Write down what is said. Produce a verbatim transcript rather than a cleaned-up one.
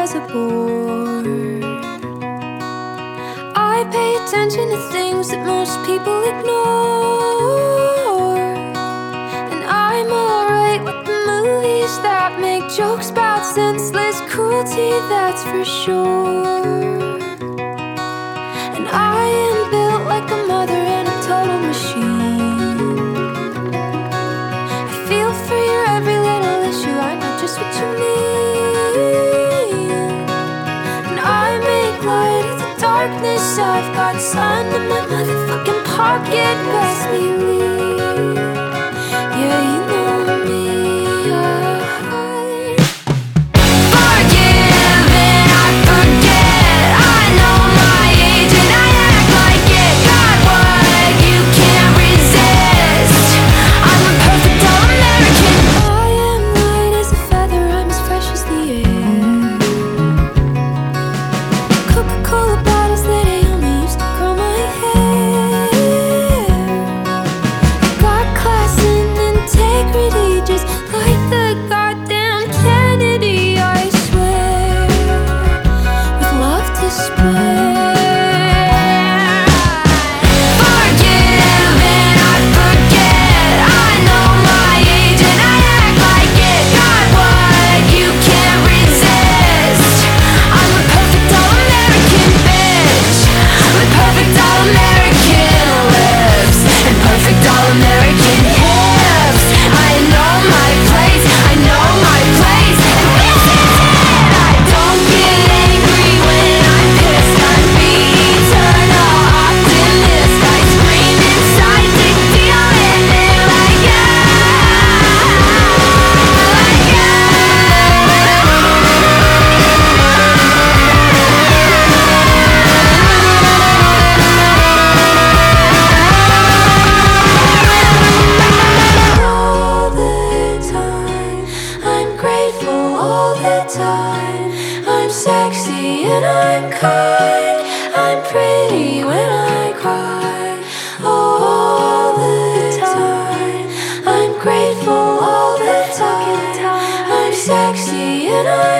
as a bore. I pay attention to things that most people ignore, and I'm alright with the movies that make jokes about senseless cruelty, that's for sure. And I am built like a mother in a total machine. I feel for your every little issue, I know just what you mean. And I make light of the darkness, I've got sun in my motherfucking pocket, best believe. Yeah, you know me, I forgive and I forget. I know my age and I act like it. Got what you can't resist. I'm a perfect all-American. I am light as a feather, I'm as fresh as the air. Coca-Cola bottles that I only used to curl my hair. Got class and integrity, just like the goddamn Kennedy, I swear, with love to spare. Forgive and I forget. I know my age and I act like it. Got what you can't resist. I'm a perfect all-American bitch with perfect all-American lips and perfect all-American hips. I know my place, I know my place, and this is it. I don't get angry when I'm pissed. I'm the eternal optimist. I scream inside to feel it like all the time. I'm grateful all the time. I'm sexy and I'm kind. I'm pretty when I cry. All the time. I'm grateful all the time. I'm sexy and I'm